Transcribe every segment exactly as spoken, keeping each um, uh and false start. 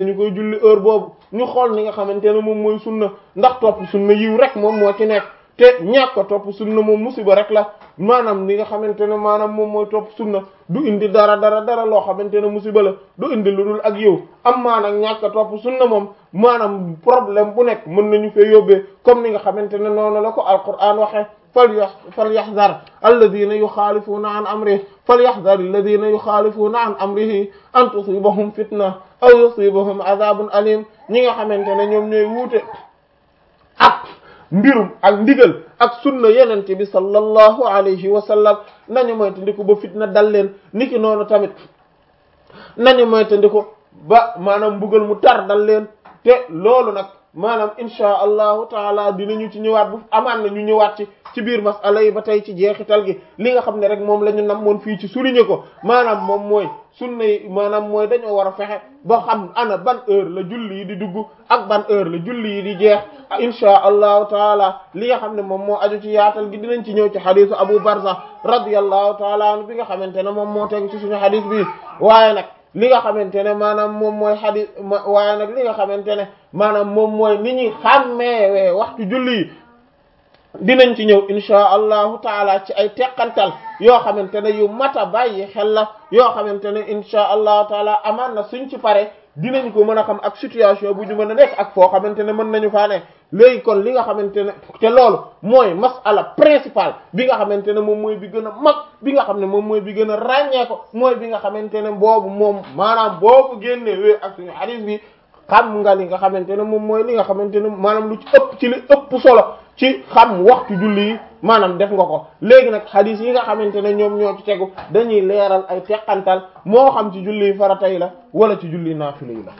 ñu koy julli heure boobu ñu xool ni nga xamante ne moom mooy sunna ndax topp sunna yiw rek moom moo ci nekk te ñàkk ko topp sunna moom musiba rek la maanaam li nga xamante ne maanaam moom mooy topp sunna du indi dara dara dara loo xamante ne musiba la du indi lu dul ak yiw am maanaam ñàkk a topp sunna moom maanaam problème bu nekk mën nañu fee yóbbee comme ni nga xamante ne noonu la ko alquran waxe falyahdhar alladhina yukhalifuna an amrihi falyahdhar alladhina yukhalifuna an amrihi an tusibahum fitna aw yusibahum adhabun alim ñi nga xamante ne ñoom ñooy wuute ak mbirum ak ndigal ak sunna yenente bi sallallahu alayhi wa sallam nañu moytandiku ba fitna dal leen niki noonu tamit nañu moytandiku ba maanaam mbugal mu tar dal leen te loolu nag maanaam insha allahu taala dinañu ci ñëwaat bu amaan na ñu ñëwaat ci ci biir masala yi ba tey ci jeexital gi li nga xam ne rek moom la ñu namoon fii ci souligner ko maanaam moom mooy sunna yi maanaam mooy dañoo war a fexe ba xam ana ban heure la julli yi di dugg ak ban heure la julli yi di jeex insha allahu taala li nga xam ne moom moo aju ci yaatal gi dinañ ci ñëw ci xadisu Abu Barza radiyallahu taala anhu bi nga xamante ne moom moo tegu ci suñu xadis bi waaye nag li nga xamante ne maanaam moom mooy xadis waaye nag li nga xamante ne maanaam moom mooy ni ñuy xàmmeewee waxtu julli yi dinañ ci ñëw insha allahu taala ci ay teqantal yoo xamante ne yu mata bàyyi xel la yoo xamante ne insha allahu taala amaan na suñ ci pare dinañ ko mën a xam ak situation bu ñu mën a nekk ak foo xamante ne mën nañu faa ne léegi kon li nga xamante ne te loolu mooy masala principale bi nga xamante ne moom mooy bi gën a mag bi nga xam ne moom mooy bi gën a ràññee ko mooy bi nga xamante ne boobu moom maanaam boobu génnee wee ak suñu hadith bi xam nga li nga xamante ne moom mooy li nga xamante ne maanaam lu ci ëpp ci li ëpp solo ci xam waxtu julli yi maanaam def nga ko léegi nag hadith yi nga xamante ne ñoom ñoo ci tegu dañuy leeral ay teqantal moo xam ci julli farata yi la wala ci julli naafila yi la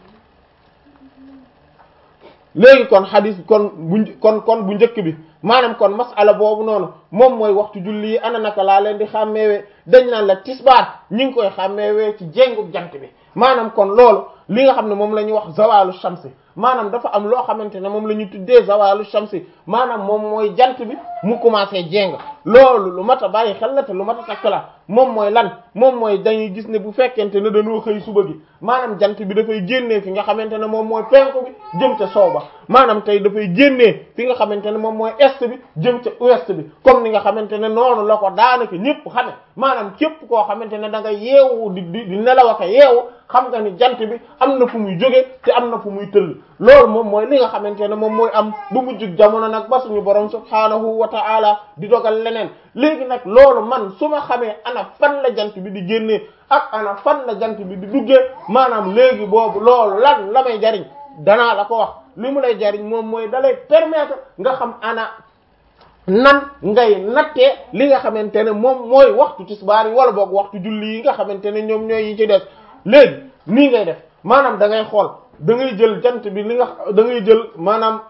léegi kon hadith kon bu kon kon bu njëkk bi maanaam kon masala boobu noonu moom mooy waxtu julli yi ana naka laa leen di xàmmeewee dañ naan la tisbaar ñi ngi koy xàmmeewee ci jéngu jant bi maanaam kon loolu li nga xam ne moom la ñuy wax zawalu shamsi maanaam dafa am loo xamante ne moom la ñu tuddee zawalu shamsi maanaam moom mooy jant bi mu commencé jéng loolu lu mat a bàyyi xel la te lu mat a takk la moom mooy lan moom mooy dañuy gis ne bu fekkente ne dañoo xëy suba gi maanaam jant bi dafay génnee fi nga xamante ne moom mooy penku bi jëm ca soow ba maanaam tey dafay génnee fi nga xamante ne moom mooy est bi jëm ca ouest bi comme ni nga xamante ne noonu la ko daanaka ñëpp xame maanaam képp koo xamante ne da nga yeewu di di nelaw ak yeewu xam nga ni jant bi am na fu muy jóge te am na fu muy tëll loolu moom mooy li nga xamante ne moom mooy am bu mujjug jamono nag ba suñu borom subhaanahu wa ta'ala di dogal leneen léegi nag loolu man su ma xamee ana fan la jant bi di génnee ak ana fan la jant bi di duggee maanaam léegi boobu loolu lan la may jariñ danaa la ko wax li mu lay jariñ moom mooy dalay permettre nga xam ana nan ngay nattee li nga xamante ne moom mooy waxtu tisbaar yi wala boog waxtu julli yi nga xamante ne ñoom ñooy yi ci des léegi nii ngay def maanaam da ngay xool da ngay jël jant bi li nga da ngay jël maanaam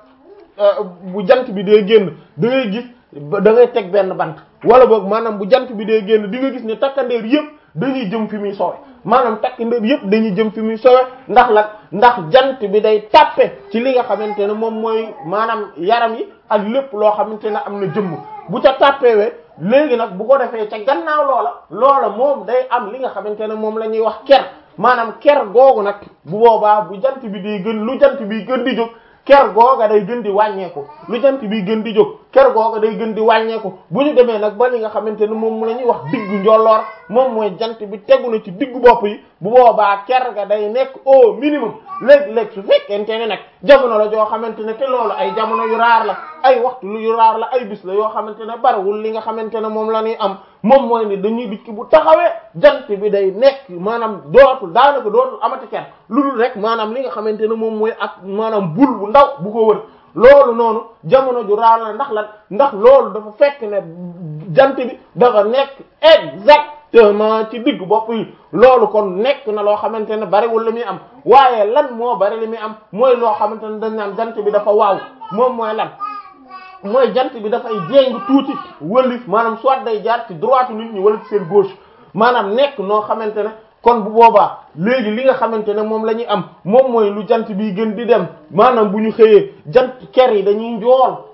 bu jant bi dee génn da ngay gis da ngay teg benn bant wala boog maanaam bu jant bi dee génn di nga gis ne takkandeer yëpp dañuy jëm fi muy sowe maanaam takkandeer yëpp dañuy jëm fi muy sowe ndax la ndax jant bi day tàppe ci li nga xamante ne moom mooy maanaam yaram yi ak lépp loo xamante ne am na jëmm bu ca tàppewee léegi nag bu ko defee ca gannaaw loola loola moom day am li nga xamante ne moom la ñuy wax ker maanaam ker googu nag bu boobaa bu jant bi di gën lu jant bi gën di jóg ker googa day gën di wàññeeku lu jant bi gën di jóg ker googa day gën di wàññeeku bu ñu demee nag ba li nga xamante ne moom la ñuy wax diggu njolloor moom mooy jant bi tegu na ci diggu bopp yi bu boobaa ker ga day nekk au minimum léeg-léeg su fekkente ne nag jamono la joo xamante ne te loolu ay jamono yu raar la ay waxtu lu yu raar la ay bis la yoo xamante ne bariwul li nga xamante ne moom la ñuy am moom mooy ne dañuy dikki bu taxawee jant bi day nekk maanaam dootul daanaka dootul amati ker lu dul rek maanaam li nga xamante ne moom mooy ak maanaam bul bu ndaw bu ko wër loolu noonu jamono ju raar la ndax lan ndax loolu dafa fekk ne jant bi dafa nekk exactement ci digg bopp yi loolu kon nekk na loo xamante ne bariwul li muy am waaye lan moo bari li muy am mooy loo xamante ne dañ naan jant bi dafa waaw moom mooy lan mooy jant bi dafay jéng tuuti wëlif maanaam soit day jaar ci droite nit ñi wala ci seen gauche maanaam nekk noo xamante ne kon bu boobaa léegi li nga xamante ne moom la ñuy am moom mooy lu jant bi gën di dem maanaam bu ñu xëyee jant ker yi dañuy njool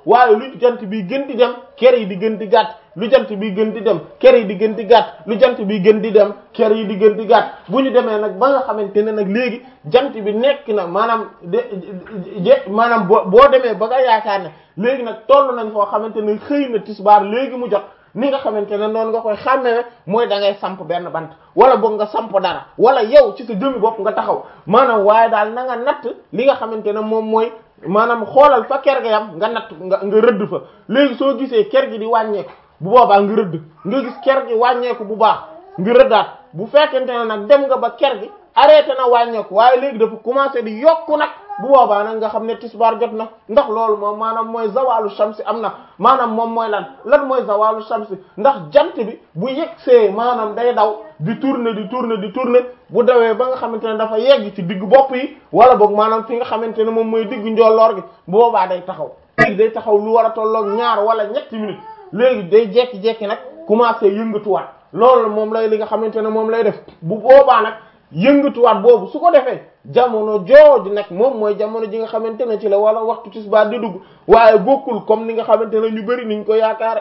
waaye lu jant bi gën di dem ker yi di gën di gàtt lu jant bi gën di dem ker yi di gën di gàtt lu jant bi gën di dem ker yi di gën di gàtt bu ñu demee nag ba nga xamante ne nag léegi jant bi nekk na maanaam de maanaam boo boo demee ba nga yaakaar ne léegi nag toll nañ foo xamante ne xëy na tisbaar léegi mu jot ni nga xamante ne noonu nga koy xàmmee mooy da ngay samp benn bant wala boog nga samp dara wala yow ci sa jëmmi bopp nga taxaw maanaam waaye daal na nga natt li nga xamante ne moom mooy maanaam xoolal fa ker ga yam nga natt nga nga rëdd fa léegi soo gisee ker gi di wàññeeku bu boobaa nga rëdd nga gis ker gi wàññeeku bu baax nga rëddaat bu fekkente ne nag dem nga ba ker gi arrêté na wàññeeku waaye léegi dafa commencé di yokku nag bu boobaa nag nga xam ne tisbaar jot na ndax loolu moom maanaam mooy zawalu shamsi am na maanaam moom mooy lan lan mooy zawalu shamsi ndax jant bi bu yegsee maanaam day daw di tourner di tourner di tourner bu dawee ba nga xamante ne dafa yegg ci diggu bopp yi wala boog maanaam fi nga xamante ne moom mooy diggu njolloor gi bu boobaa day taxaw léegi day taxaw lu war a tolloog ñaar wala ñetti minutes léegi day jekki-jekki nag commencé yëngatuwaat loolu moom lay li nga xamante ne moom lay def bu boobaa nag yëngatuwaat boobu su ko defee jamono jooju nag moom mooy jamono ji nga xamante ne ci la wala waxtu tisbaar di dugg waaye bokkul comme ni nga xamante ne ñu bari niñ ko yaakaare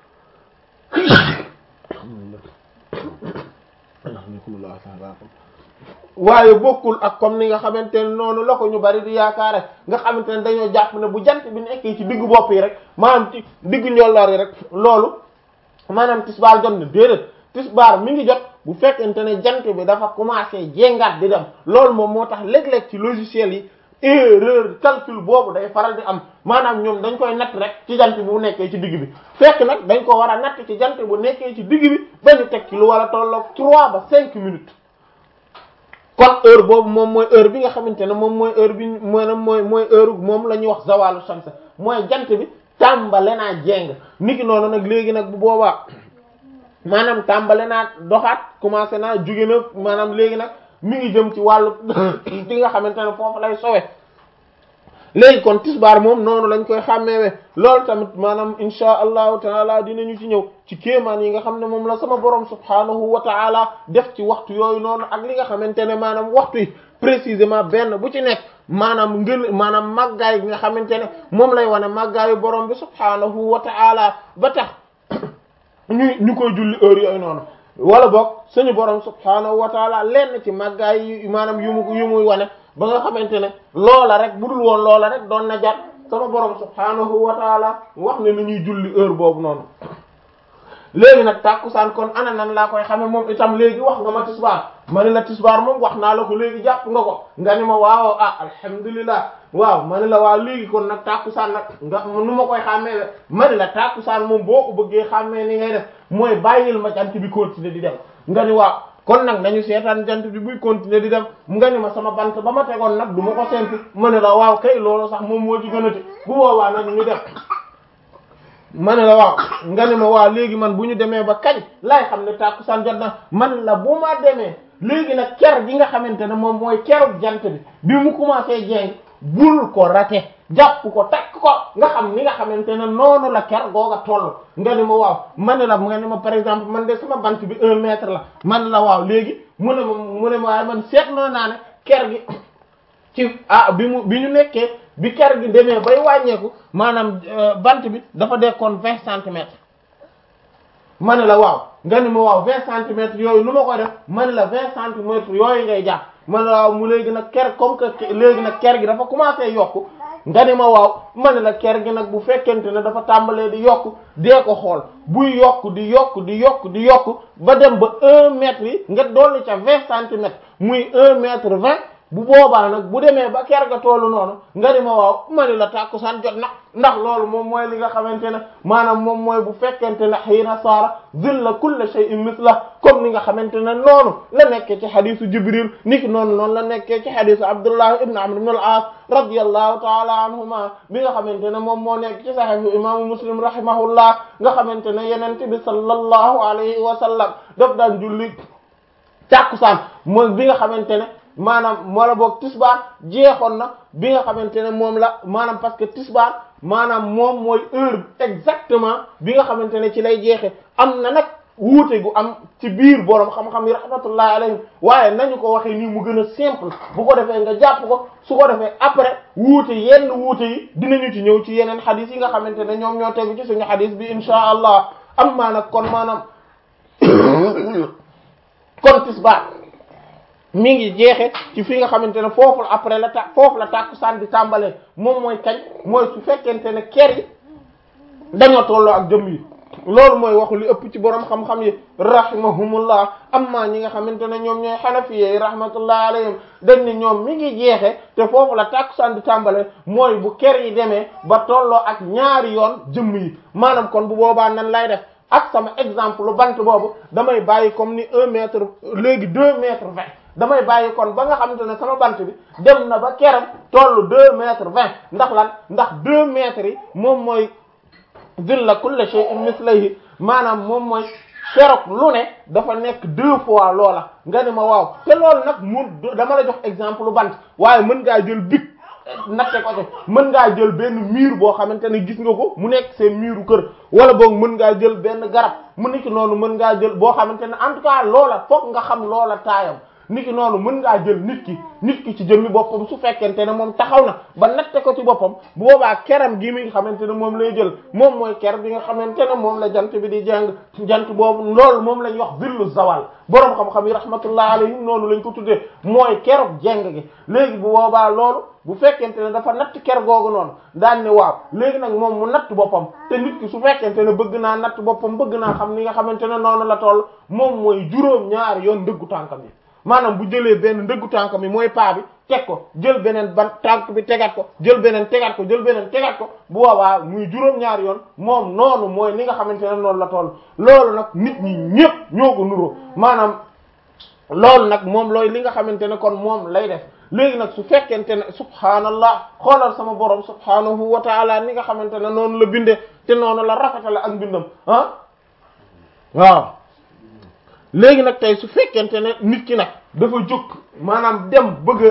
waaye bokkul ak comme ni nga xamante ne noonu la ko ñu bari di yaakaare nga xamante ne dañoo jàpp ne bu jant bi nekkee ci diggu bopp yi rek maanaam ci diggu njolloor yi rek loolu maanaam tisbaar jot na déedéet tisbaar mi ngi jot bu fekkente ne jant bi dafa commencé jéngaat di dem loolu moom moo tax léeg-léeg ci logiciel yi erreur calcul boobu day faral di am maanaam ñoom dañ koy natt rek ci jant bi bu nekkee ci digg bi fekk nag dañ ko war a natt ci jant bu nekkee ci digg bi ba ñu teg ci lu war a tolloog trois ba cinq minutes kon heure boobu moom mooy heure bi nga xamante ne moom mooy heure bi maanaam mooy mooy heure moom la ñuy wax zawalu shams mooy jant bi tàmbale naa jéng niki noonu nag léegi nag bu boobaa maanaam tàmbale naa doxaat commencé naa jóge na maanaam léegi nag mi ngi jëm ci wàllu di nga xamante ne foofu lay sowe léegi kon tisbaar moom noonu lañ koy xàmmeewe loolu tamit maanaam insha allahu taala dinañu ci ñëw ci kéemaan yi nga xam ne moom la sama borom subhanahu wa taala def ci waxtu yooyu noonu ak li nga xamante ne maanaam waxtu yi précisément benn bu ci nekk maanaam ngën maanaam màggaay bi nga xamante ne moom lay wane màggaayu borom bi subhanahu wa taala ba tax ñu ñu koy julli heure yooyu noonu wala boog suñu borom subhaanahu wa taala lenn ci màggaay yi maanaam yu mu yu muy wane ba nga xamante ne loola rek bu dul woon loola rek doon na jar sama borom subhaanahu wa taala wax ne ni ñuy julli heure boobu noonu. léegi nag tàkkusaan kon ana nan laa koy xame moom itam léegi wax nga ma tisbaar ma ne la tisbaar moom wax naa la ko léegi jàpp nga ko nga ni ma waaw ah alhamdulilah waaw ma ne la waaw léegi kon nag tàkkusaan nag nga nu ma koy xàmmee ma ne la tàkkusaan moom boo ko bëggee xàmmee ni ngay def mooy bàyyil ma jant bi continuer di dem nga ni waaw kon nag nañu seetaan jant bi buy continuer di dem nga ni ma sama bant ba ma tegoon nag du ma ko sempi ma ne la waaw kay loolu sax moom moo ci gënati bu boobaa nag ñu def ma ne la waaw nga ne ma waaw léegi man bu ñu demee ba kañ laay xam ne tàkkusaan jot na man la bu ma demee léegi nag ker gi nga xamante ne moom mooy kerub jant bi bi mu commencé jéng bul ko rate jàpp ko takk ko nga xam ni nga xamante ne noonu la ker googa toll nga ne ma waaw man la nga ne ma par exemple man de sama bant bi un mètre la man la waaw léegi mu ne ma mu ne ma waaye man seetlu naa ne ker gi ci ah bi mu bi ñu nekkee bi ker gi demee bay wàññeeku maanaam bant bi dafa dekkoon vingt centimètres ma ne la waaw nga ni ma waaw vingt centimètres yooyu lu ma koy def ma ne la vingt centimètres yooyu ngay jàpp ma ne la waaw mu léegi nag ker comme que léegi nag ker gi dafa commencé yokku nga ni ma waaw ma ne la ker gi nag bu fekkente ne dafa tàmbalee di yokku dee ko xool buy yokku di yokku di yokku di yokku ba dem ba un mètre yi nga dolli ca vingt centimètres muy un mètre vingt bu boobaa nag bu demee ba ker ga toolu noonu nga ni ma waaw ma ni la tàkkusaan jot na ndax loolu moom mooy li nga xamante ne maanaam moom mooy bu fekkente ne hiina saara zilla kulli shay'in misla comme ni nga xamante ne noonu la nekkee ci xadisu Jibril niki noonu noonu la nekkee ci xadisu Abdullah ibn Amr ibn al-As radiyallahu ta'ala anhuma bi nga xamante ne moom moo nekk ci sahihu imaamu Muslim rahimahullah nga xamante ne yenente bi sallallahu alayhi wa sallam daf daan julli tàkkusaan mooy bi nga xamante ne maanaam moo la boog tisbaar jeexoon na bi nga xamante ne moom la maanaam parce que tisbaar maanaam moom mooy heure exactement bi nga xamante ne ci lay jeexe am na nag wuute gu am ci biir borom xam-xam yi rahmatullahi alayhim waaye nañu ko waxee nii mu gën a simple bu ko defee nga jàpp ko su ko defee après wuute yenn wuute yi dinañu ci ñëw ci yeneen xadis yi nga xamante ne ñoom ñoo tegu ci suñu xadis bi insha allah am maa nag kon maanaam kon tisbaar mi ngi jeexe ci fi nga xamante ne foofu la après la ta foofu la tàkkusaan bi tàmbalee moom mooy kañ mooy su fekkente ne ker yi dañoo tolloo ak jëm yi loolu mooy waxu li ëpp ci borom xam-xam yi rahimahumullah amma ñi nga xamante ne ñoom ñooy xanafiye rahmatullah alayhim dañ ne ñoom mi ngi jeexe te foofu la tàkkusaan di tàmbale mooy bu ker yi demee ba tolloo ak ñaari yoon jëmm yi maanaam kon bu boobaa nan lay def ak sama exemple lu bant boobu damay bàyyi comme ni un mètre léegi deux mètres vingt damay bàyyi kon ba nga xamante ne sama bant bi dem na ba keram tollu deux mètres vingt ndax lan ndax deux mètres yi moom mooy zilla kulli shay'in mislayhi maanaam moom mooy keroog lu ne dafa nekk deux fois loola nga ne ma waaw te loolu nag mu dama la jox exemple lu bant waaye mën ngaa jël bic natte ko te mën ngaa jël benn mur boo xamante ne gis nga ko mu nekk seen muru kër wala boog mën ngaa jël benn garab mu nekk noonu mën ngaa jël boo xamante ne en tout cas loola fokk nga xam loola taayam niki noonu mën ngaa jël nit ki nit ki ci jëmmi boppam su fekkente ne moom taxaw na ba natte ko ci boppam bu boobaa keram gi mi nga xamante ne moom lay jël moom mooy ker bi nga xamante ne moom la jant bi di jàng jant boobu loolu moom lañ wax zillu zawal boroom xam-xam yi rahmatullah alayhim noonu lañ ko tuddee mooy keroog jeng gi léegi bu boobaa loolu bu fekkente ne dafa natt ker googu noonu daan ne waaw léegi nag moom mu natt boppam te nit ki su fekkente ne bëgg naa natt boppam bëgg naa xam ni nga xamante ne noonu la toll moom mooy juróom ñaari yoon ndëggu tànkam yi maanaam bu jëlee benn ndëggu tànk mi mooy paa bi teg ko jël beneen ban tànk bi tegaat ko jël beneen tegaat ko jël beneen tegaat ko bu boobaa muy juróom-ñaari yoon moom noonu mooy ni nga xamante ne noonu la toll loolu nag nit ñi ñépp ñoo ko nuroo maanaam loolu nag moom looy li nga xamante ne kon moom lay def léegi nag su fekkente ne subhaanallah xoolal sama borom subhaanahu wa taala ni nga xamante ne noonu la bindee te noonu la rafetale ak bindam ah waaw léegi nag tey su fekkente ne nit ki nag dafa jóg maanaam dem bëgg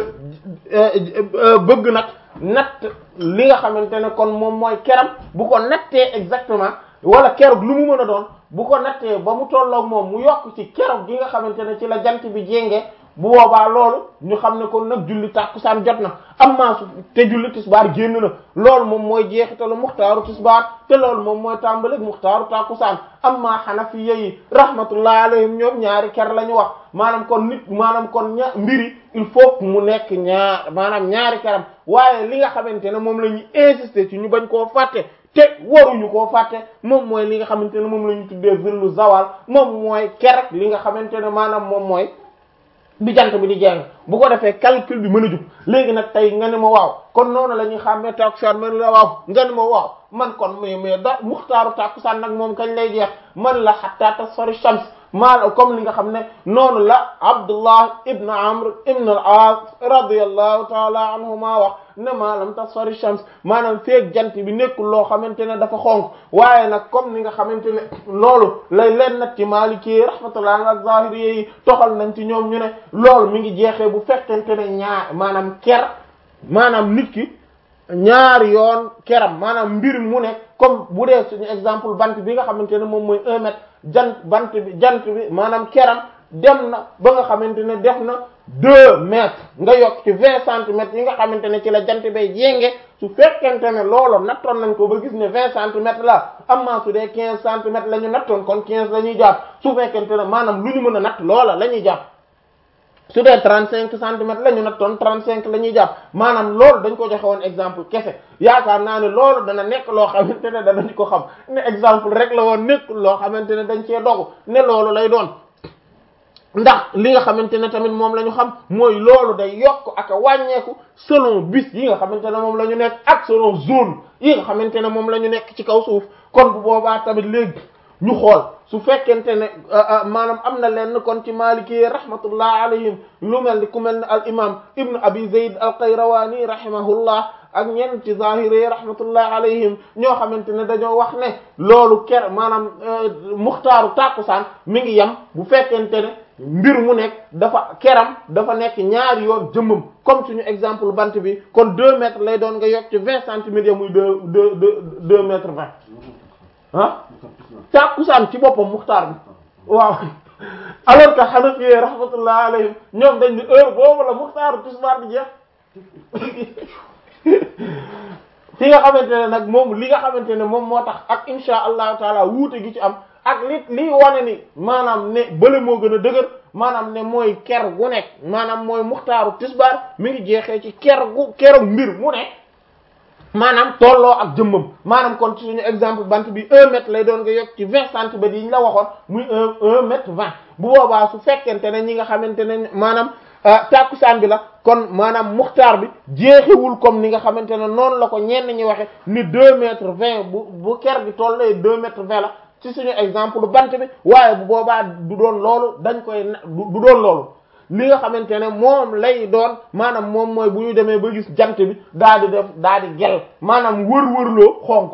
a bëgg nag natt li nga xamante ne kon moom mooy keram bu ko nattee exactement wala keroog lu mu mën a doon bu ko nattee ba mu tolloog moom mu yokk ci keroog gi nga xamante ne ci la jant bi jéngee bu boobaa loolu ñu xam ne kon nag julli tàkkusaan jot na amma su te julli tisbaar génn na loolu moom mooy jeexitalu muxtaaru tisbaar te loolu moom mooy tàmbalik muxtaaru tàkkusaan amma xanafiya yi rahmatullah alayhim ñoom ñaari ker la ñu wax maanaam kon nit maanaam kon ña mbiri il faut mu nekk ñaar maanaam ñaari keram waaye li nga xamante ne moom la ñuy insister ci ñu bañ koo fàtte te waruñu koo fàtte moom mooy li nga xamante ne moom la ñu tuddee zillu zawal moom mooy ker li nga xamante ne maanaam moom mooy bi jant bi di jeng bu ko defee calcul bi mën a jub léegi nag tey nga ne ma waaw kon noonu la ñuy xàmmee tàkkusaan man la waaw nga ne ma waaw man kon mais mais da muxtaaru tàkkusaan nag moom kañ lay jeex man la hatta tasfari shams maa comme li nga xam ne noonu la Abdullah ibn Amr ibn al-As radiyallahu taala anhuma wax ne maa lam tasfari shams maanaam feeg jant bi nekkul loo xamante ne dafa xonk waaye nag comme ni nga xamante ne loolu lay leen nag ci Maliki rahmatullah ak Zahiri yi toxal nañ ci ñoom ñu ne loolu mi ngi jeexee bu fekkente ne ñaar maanaam ker maanaam nit ki ñaari yoon keram maanaam mbir mu ne comme bu dee suñu exemple bant bi nga xamante ne moom mooy un mètre jant bant bi jant bi maanaam keram dem na ba nga xamante ne def na deux mètres nga yokk ci vingt centimètres yi nga xamante ne ci la jant bay jénge su fekkente ne loolu nattoon nañ ko ba gis ne vingt centimètres la amma su dee quinze centimètres la ñu nattoon kon quinze la ñuy jàpp su fekkente ne maanaam lu ñu mën a natt loola la ñuy jàpp su dee trente cinq centimètres la ñu nattoon trente cinq la ñuy jàpp maanaam loolu dañ ko joxe woon exemple kese yaakaar naa ne loolu dana nekk loo xamante ne danañ ko xam ne exemple rek la woon nekk loo xamante ne dañ cee dogu ne loolu lay doon ndax li nga xamante ne tamit moom la ñu xam mooy loolu day yokk ak a wàññeeku selon bis yi nga xamante ne moom la ñu nekk ak selon zone yi nga xamante ne moom la ñu nekk ci kaw suuf kon bu boobaa tamit léegi ñu xool su fekkente ne maanaam am na lenn kon ci Maliki rahmatullah alayhim lu mel ni ku mel ne al imam ibnu abi zayd al qayrawani rahimahullah ak ñenn ci zahiri rahmatullah alayhim ñoo xamante ne dañoo wax ne loolu ker maanaam muxtaaru tàkkusaan mi ngi yem bu fekkente ne mbir mu nekk dafa keram dafa nekk ñaari yoon jëmmam comme suñu exemple bant bi kon deux mètres lay doon nga yokk ci vingt centimètres ya muy deux deux deux deux mètres vingt ah tàkkusaan ci boppam muxtaar bi waaw alors que Hanafi yi rahmatullah alayhim ñoom dañ ni heure boobu la muxtaaru tisbaar di jeex fi nga xamante ne nag moom li nga xamante ne moom moo tax ak insha allahu taala wuute gi ci am ak li lii wane ni maanaam ne bële moo gën a dëgër maanaam ne mooy ker gu nekk maanaam mooy muxtaaru tisbaar mi ngi jeexee ci ker gu keroog mbir mu ne maanaam tolloo ak jëmmam maanaam kon ci suñu exemple bant bi un mètre lay doon nga yokk ci vingt centimètres yi ñu la waxoon muy un un mètre vingt bu boobaa su fekkente ne ñi nga xamante ne maanaam tàkkusaan bi la kon maanaam muxtaar bi jeexewul comme ni nga xamante ne noonu la ko ñenn ñi waxe ni deux mètres vingt bu bu ker gi tollee deux mètres vingt la ci suñu exemple bant bi waaye bu boobaa du doon loolu dañ koy du doon loolu li nga xamante ne moom lay doon maanaam moom mooy bu ñu demee ba gis jant bi daal di def daal di gel maanaam wër-wërloo xonk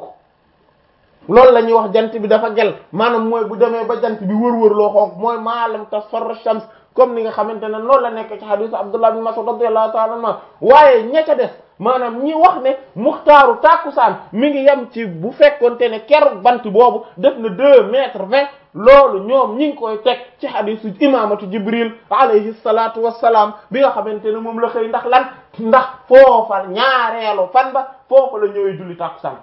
loolu la ñuy wax jant bi dafa gel maanaam mooy bu demee ba jant bi wër-wërloo xonk mooy maalam tasfarra shams comme ni nga xamante ne noonu la nekk ci hadith Abdullah bin Mas'ud radiyallahu ta'ala anhu waaye ña ca des maanaam ñi wax ne muxtaaru tàkkusaan mi ngi yem ci bu fekkonte ne keru bant boobu def na deux mètres vingt loolu ñoom ñi ngi koy teg ci hadisu imamatu Jibril alayhi salatu wassalaam bi nga xamante ne moom la xëy ndax lan ndax foofa ñaareelu fan ba foofa la ñëwee julli tàkkusaan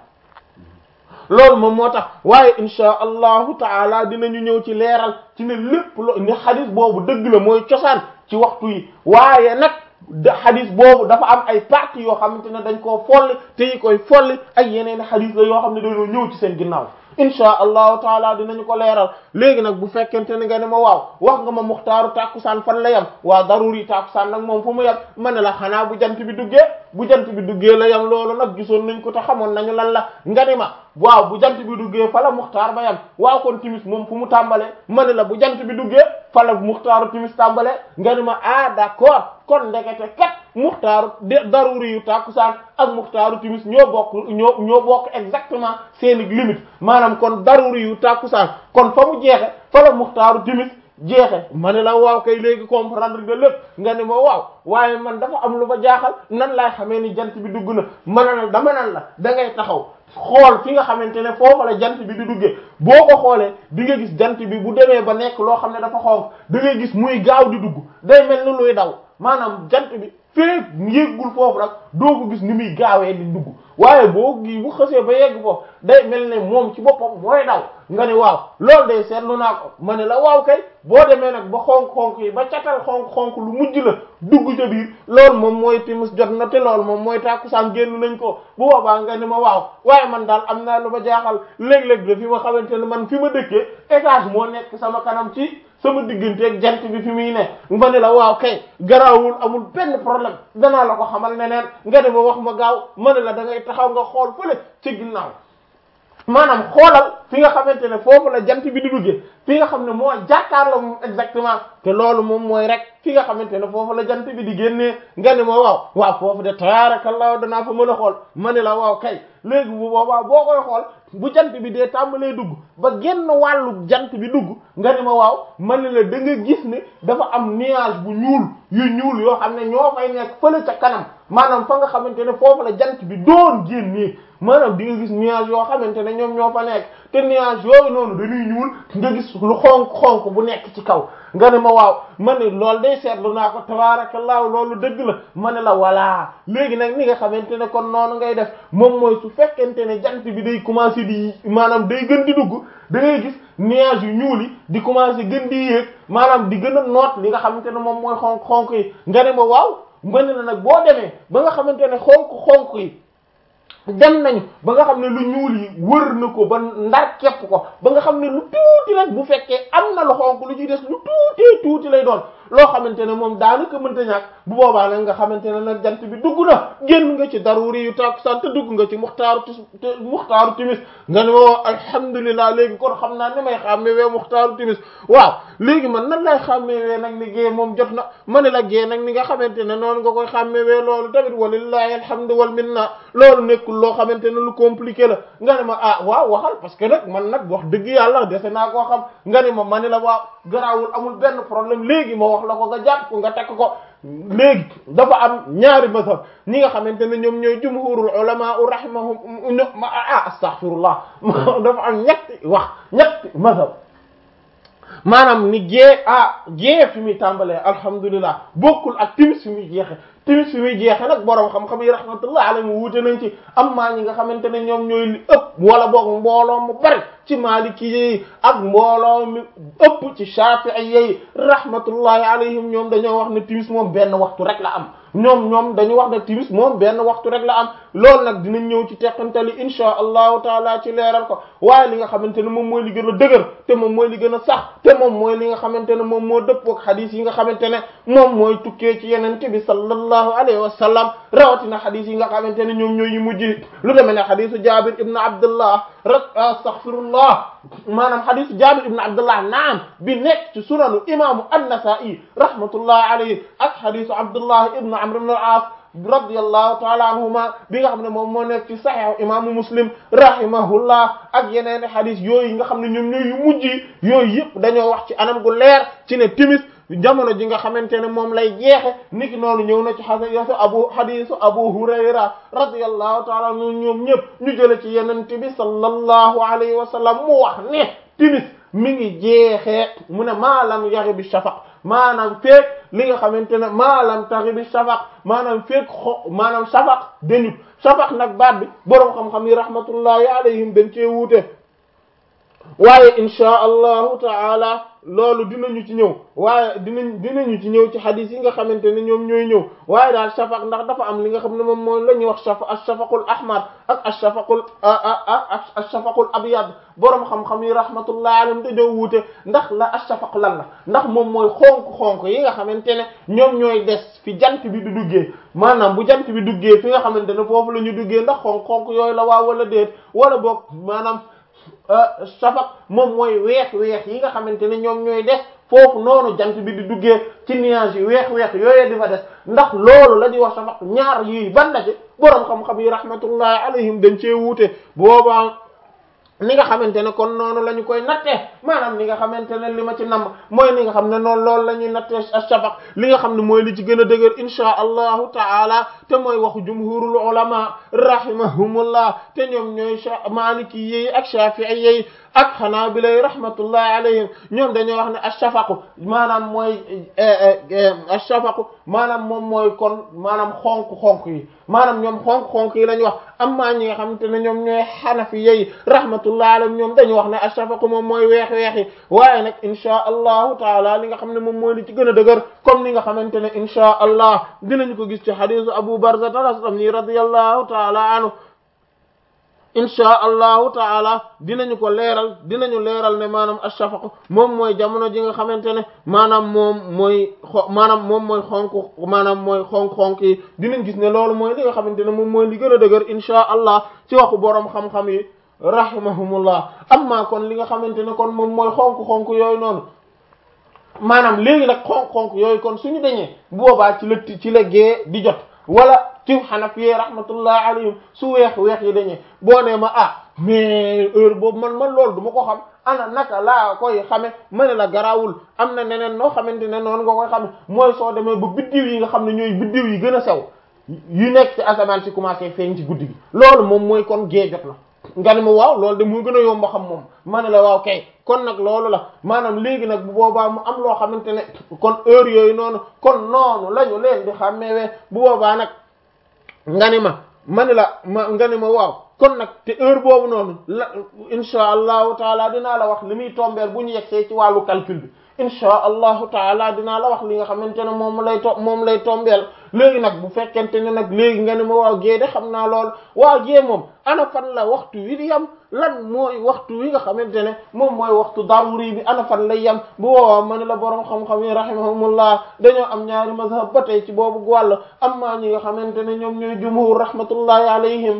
loolu moom moo tax waaye insha allahu taala dinañu ñëw ci leeral ci ne lépp lo ne xadis boobu dëgg la mooy cosaan ci waxtu yi waaye nag da xadis boobu dafa am ay parties yoo xamante ne dañ koo folli te yi koy folli ak yeneen xadis la yoo xam ne dañoo ñëw ci seen ginnaaw insha allahu taala dinañu ko leeral léegi nag bu fekkente ne nga ne ma waaw wax nga ma muxtaaru tàkkusaan fan la yam waa daruri tàkkusaan nag moom fu mu yam ma ne la xanaa bu jant bi duggee bu jant bi duggee la yam loolu nag gisoon nañ ko te xamoon nañu lan la nga ni ma waaw bu jant bi duggee fa la muxtaar ba yam waaw kon timis moom fu mu tàmbalee ma ne la bu jant bi duggee fa la muxtaaru timis tàmbalee nga ni ma ah d'accord kon ndekete kat muxtaaru daruri yu tàkkusaan ak muxtaaru timis ñoo bokk ñoo ñoo bokk exactement seeni limite maanaam kon daruri yu tàkkusaan kon fa mu jeexe fa la muxtaaru timis jeexe ma ne la waaw kay léegi comprendre nga lépp nga ne ma waaw waaye man dafa am lu ma jaaxal nan laay xamee ni jant bi dugg na ma ne la dama nan la da ngay taxaw xool fi nga xamante ne foofu la jant bi di duggee boo ko xoolee di nga gis jant bi bu demee ba nekk loo xam ne dafa xonq da ngay gis muy gaaw di dugg day mel ni luy daw maanaam jant bi feek yéggul foofu nag doo ko gis ni muy gaawee di dugg waaye boo gi bu xësee ba yegg foofu day mel ne moom ci boppam mooy daw nga ne waaw loolu day seetlu naa ko ma ne la waaw kay boo demee nag ba xonk-xonk yi ba catal xonk-xonk lu mujj la dugg ca biir loolu moom mooy timis jot na te loolu moom mooy tàkkusaan génn nañ ko bu boobaa nga ne ma waaw waaye man daal am naa lu ma jaaxal léeg-léeg la fi ma xamante ne man fi ma dëkkee étage moo nekk sama kanam ci sama digganteeg jant bi fi muy ne ma ne la waaw kay garaawul amul benn problème danaa la ko xamal neneen nga ne ma wax ma gaaw ma ne la da ngay taxaw nga xool fële ci ginnaaw maanaam xoolal fi nga xamante ne foofu la jant bi di duggee fi nga xam ne moo jàkkaarloo moom exactement te loolu moom mooy rek fi nga xamante ne foofu la jant bi di génnee nga ne ma waaw waaw foofu de tabarakallah danaa fa mën a xool ma ne la waaw kay léegi bu boobaa boo koy xool bu jant bi dee tàmbalee dugg ba genn wàllu jant bi dugg nga ne ma waaw ma ne la da nga gis ne dafa am nuage bu ñuul yu ñuul yoo xam ne ñoo fay nekk fële ca kanam maanaam fa nga xamante ne foofu la jant bi doon génnee maanaam di nga gis nuage yoo xamante ne ñoom ñoo fa nekk te nuage yooyu noonu dañuy ñuul nga gis lu xonk xonk bu nekk ci kaw nga ne ma waaw ma ne loolu day seetlu naa ko tabarakallahu loolu dëgg la ma ne la voilà léegi nag ni nga xamante ne kon noonu ngay def moom mooy su fekkente ne jant bi day commencer di maanaam day gën di dugg da ngay gis nuage yu ñuul yi di commencer gën di yéeg maanaam di gën a noot li nga xamante ne moom mooy xonk xonk yi nga ne ma waaw ma ne la nag boo demee ba nga xamante ne xonk xonk yi dem nañu ba nga xam ne lu ñuul yi wër na ko ba ndar képp ko ba nga xam ne lu tuuti rek bu fekkee am na lu xonk lu ci des lu tuuti tuuti lay doon loo xamante ne moom daanaka mënta ñàkk bu boobaa nag nga xamante ne nag jant bi dugg na génn nga ci daruri yu tàkkusaan te dugg nga ci muxtaaru tis muxtaaru timis nga ne woo alhamdulilah léegi kon xam naa ni may xàmmee muxtaaru timis waaw léegi man nan lay xàmmee nag ni gée moom jot na ma ne la gée nag ni nga xamante ne noonu nga koy xàmmee loolu tamit walillahi alhamdu wal minna loolu nekkul loo xamante ne lu compliqué la nga ne ma ah waaw waxal parce que nag man nag wax dëgg yàlla dese naa koo xam nga ne ma ma ne la waaw garaawul amul benn problème léegi ma wax la ko nga jàpp ko nga tekk ko léegi dafa am ñaari mazhab ñi nga xamante ne ñoom ñooy jumhurul ulama rahimahum ah astaghfirullah dafa am ñetti wax ñetti mazhab maanaam ni gée ah gée fi muy tàmbalee alhamdulilah bokkul ak timis fi muy jeexe timis fi muy jeexe nag borom xam-xam yi rahmatullah alayhi wuute nañ ci am maa ñi nga xamante ne ñoom ñooy li ëpp wala boog mbooloo mu bari ci maliki yi ak mbooloo mi ëpp ci shafi'i yi rahmatullahi alayhim ñoom dañoo wax ne timis moom benn waxtu rek la am ñoom ñoom dañu wax ne timis moom benn waxtu rek la am loolu nag dinañ ñëw ci teqantali insha allahu taala ci leeral ko waaye li nga xamante ne moom mooy li gën a dëgër te moom mooy li gën a sax te moom mooy li nga xamante ne moom moo dëppook xadis yi nga xamante ne moom mooy tukkee ci yenente bi sallallahu alayhi wa sallam rawatina xadis yi nga xamante ne ñoom ñooy yu mujj lu demee ne xadisu jabir ibn abdullah rak astaghfirullah maanaam xadisu jabir ibn abdullah naam bi nekk ci sunanu imaamu an-nasa'i rahmatullahi alayhi ak xadisu abdullah ibn amr ibn al-as radiyallahu ta'ala anhuma bi nga xam ne moom moo nekk ci sahih imaamu muslim rahimahullah ak yeneen xadis yooyu nga xam ne ñoom ñooy yu mujj yooyu yëpp dañoo wax ci anam gu leer ci ne timis jamono ji nga xamante ne moom lay jeexe niki noonu ñëw na ci xadisu abu xadisu abu hurayra radiyallahu ta'ala anhu ñoom ñëpp ñu jële ci yenente bi sallallahu alayhi wa sallam mu wax ne timis mi ngi jeexee mu ne maalam yaxi bi shafaq maanaam feek li nga xamante ne maalam taxi bi shafaq maanaam feek xo maanaam shafaq dañut shafaq nag baat bi boroom xam-xam yi rahmatullahi alayhim dañ cee wuute waaye insha allahu taala loolu dinañu ci ñëw waaye dinañ dinañu ci ñëw ci hadith yi nga xamante ne ñoom ñooy ñëw waaye daal shafaq ndax dafa am li nga xam ne moom mooy la ñuy wax shafa ash-shafaqul ahmar ak ash-shafaqul ash-shafaqul abyad boroom xam-xam yi rahmatullahi alayhim dañoo wuute ndax la ash-shafaq lan la ndax moom mooy xonk-xonk yi nga xamante ne ñoom ñooy des fi jant bi du duggee maanaam bu jant bi duggee fi nga xamante ne foofu la ñu duggee ndax xonk-xonk yooyu la waaw wala déet wala boog maanaam shafaq moom mooy weex-weex yi nga xamante ne ñoom ñooy des foofu noonu jant bi di duggee ci nuage yi weex-weex yooyee di fa des ndax loolu la di wax shafaq ñaar yii ban la ci boroom xam-xam yi rahmatullahi alayhim dañ cee wuute boobaa ni nga xamante ne kon noonu la ñu koy nattee maanaam li nga xamante ne li ma ci namm mooy li nga xam ne noonu loolu la ñuy nattee ash-shafaq li nga xam ne mooy li ci gën a dëgër insha allahu taala te mooy waxu jumhurul ulama rahimahumullah te ñoom ñooy maliki yi ak shafi'i yi ak hanabila yi rahmatullahi alayhim ñoom dañoo wax ne ash-shafaq maanaam mooy ash-shafaq maanaam moom mooy kon maanaam xonk-xonk yi maanaam ñoom xonk-xonk yi la ñu wax amma ñi nga xamante ne ñoom ñooy hanafi yi rahmatullahi alayhim ñoom dañu wax ne ash-shafaq moom mooy weex-weex yi waaye nag insha allahu taala li nga xam ne moom mooy li ci gën a dëgër comme ni nga xamante ne insha allah dinañu ko gis ci hadisu abu barza al-aslami radiyallahu taala anhu insha allahu taala dinañu ko leeral dinañu leeral ne maanaam ash-shafaq moom mooy jamono ji nga xamante ne maanaam moom mooy xo maanaam moom mooy xonk maanaam mooy xonk-xonk yi dinañ gis ne loolu mooy li nga xamante ne moom mooy li gën a dëgër insha allah ci waxu boroom xam-xam yi rahimahumullah amma kon li nga xamante ne kon moom mooy xonk-xonk yooyu noonu maanaam léegi nag xonk-xonk yooyu kon suñu dañee bu boobaa ci la ci la gée di jot wala ci Hanafi rahmatullahi alayhim su weex weex yi dañee boo nee ma ah mais heure boobu man man loolu du ma ko xam ana naka laa koy xame ma ne la garaawul am na neneen noo xamante ne noonu nga koy xame mooy soo demee ba biddiw yi nga xam ne ñooy biddiw yi gën a sew yu nekk ci asamaan si commencé feeñ ci guddi gi loolu moom mooy kon gée jot na nga ne ma waaw loolu de muy gën a yomb xam moom ma ne la waaw kay kon nag loolu la maanaam léegi nag bu boobaa mu am loo xamante ne kon heure yooyu noonu kon noonu la ñu leen di xàmmeewee bu boobaa nag nga ni ma ma ni la ma nga ni ma waaw kon nag te heure boobu noonu la insha allahu taala dinaa la wax li muy tombeer bu ñu yegsee ci wàllu calcul bi insha allahu taala dinaa la wax li nga xamante ne moom lay to moom lay tombeel léegi nag bu fekkente ne nag léegi nga ne ma waaw gée de xam naa lool waaw gée moom ana fan la waxtu wi di yam lan mooy waxtu wi nga xamante ne moom mooy waxtu daruri bi ana fan lay yam bu woowaa ma ne la borom xam-xam yi rahimahumullah dañoo am ñaari mazhab ba tey ci boobu wàll amma ñi nga xamante ne ñoom ñooy jumhur rahmatullahi alayhim